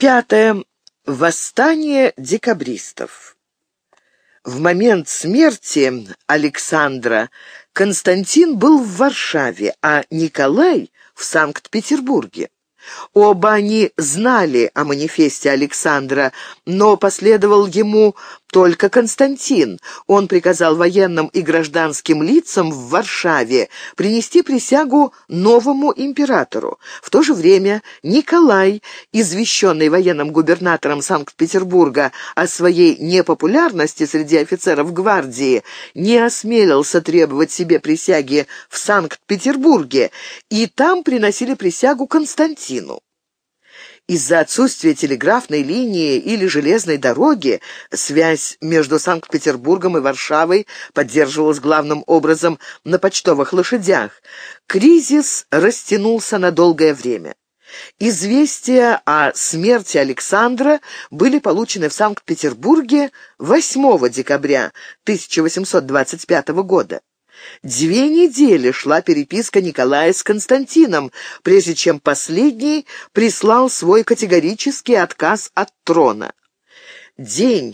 Пятое. Восстание декабристов. В момент смерти Александра Константин был в Варшаве, а Николай — в Санкт-Петербурге. Оба они знали о манифесте Александра, но последовал ему только Константин. Он приказал военным и гражданским лицам в Варшаве принести присягу новому императору. В то же время Николай, извещенный военным губернатором Санкт-Петербурга о своей непопулярности среди офицеров гвардии, не осмелился требовать себе присяги в Санкт-Петербурге, и там приносили присягу Константину. Из-за отсутствия телеграфной линии или железной дороги связь между Санкт-Петербургом и Варшавой поддерживалась главным образом на почтовых лошадях. Кризис растянулся на долгое время. Известия о смерти Александра были получены в Санкт-Петербурге 8 декабря 1825 года. 2 недели шла переписка Николая с Константином, прежде чем последний прислал свой категорический отказ от трона. День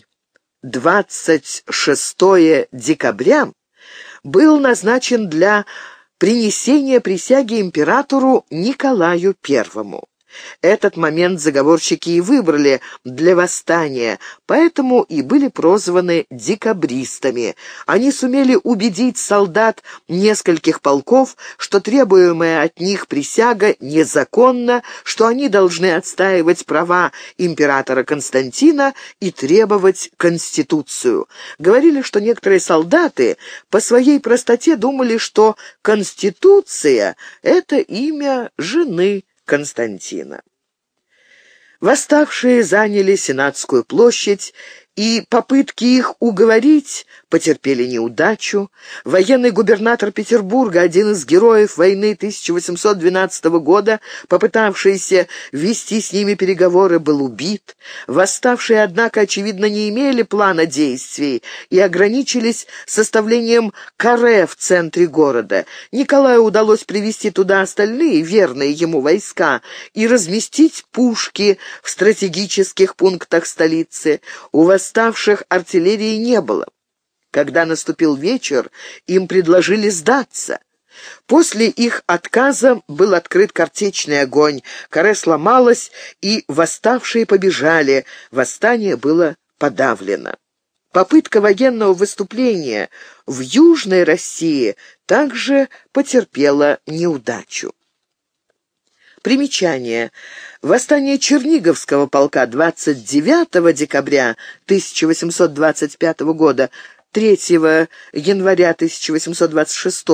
26 декабря был назначен для принесения присяги императору Николаю I. Этот момент заговорщики и выбрали для восстания, поэтому и были прозваны декабристами. Они сумели убедить солдат нескольких полков, что требуемая от них присяга незаконна, что они должны отстаивать права императора Константина и требовать конституцию. Говорили, что некоторые солдаты по своей простоте думали, что конституция — это имя жены Константина. Восставшие заняли Сенатскую площадь, и попытки их уговорить потерпели неудачу. Военный губернатор Петербурга, один из героев войны 1812 года, попытавшийся вести с ними переговоры, был убит. Восставшие, однако, очевидно, не имели плана действий и ограничились составлением каре в центре города. Николаю удалось привести туда остальные верные ему войска и разместить пушки в стратегических пунктах столицы. У восставших артиллерии не было. Когда наступил вечер, им предложили сдаться. После их отказа был открыт картечный огонь, каре сломалось, и восставшие побежали. Восстание было подавлено. Попытка военного выступления в Южной России также потерпела неудачу. Примечание. Восстание Черниговского полка 29 декабря 1825 года, 3 января 1826,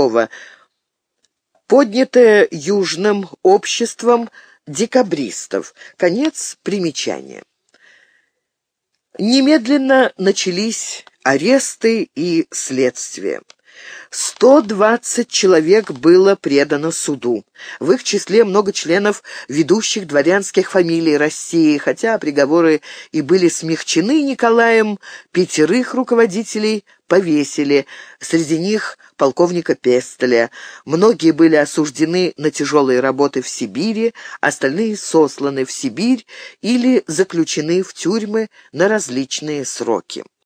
поднятое Южным обществом декабристов. Конец примечания. Немедленно начались аресты и следствие. 120 человек было предано суду. В их числе много членов ведущих дворянских фамилий России, хотя приговоры и были смягчены Николаем, 5 руководителей повесили, среди них полковника Пестеля. Многие были осуждены на тяжелые работы в Сибири, остальные сосланы в Сибирь или заключены в тюрьмы на различные сроки.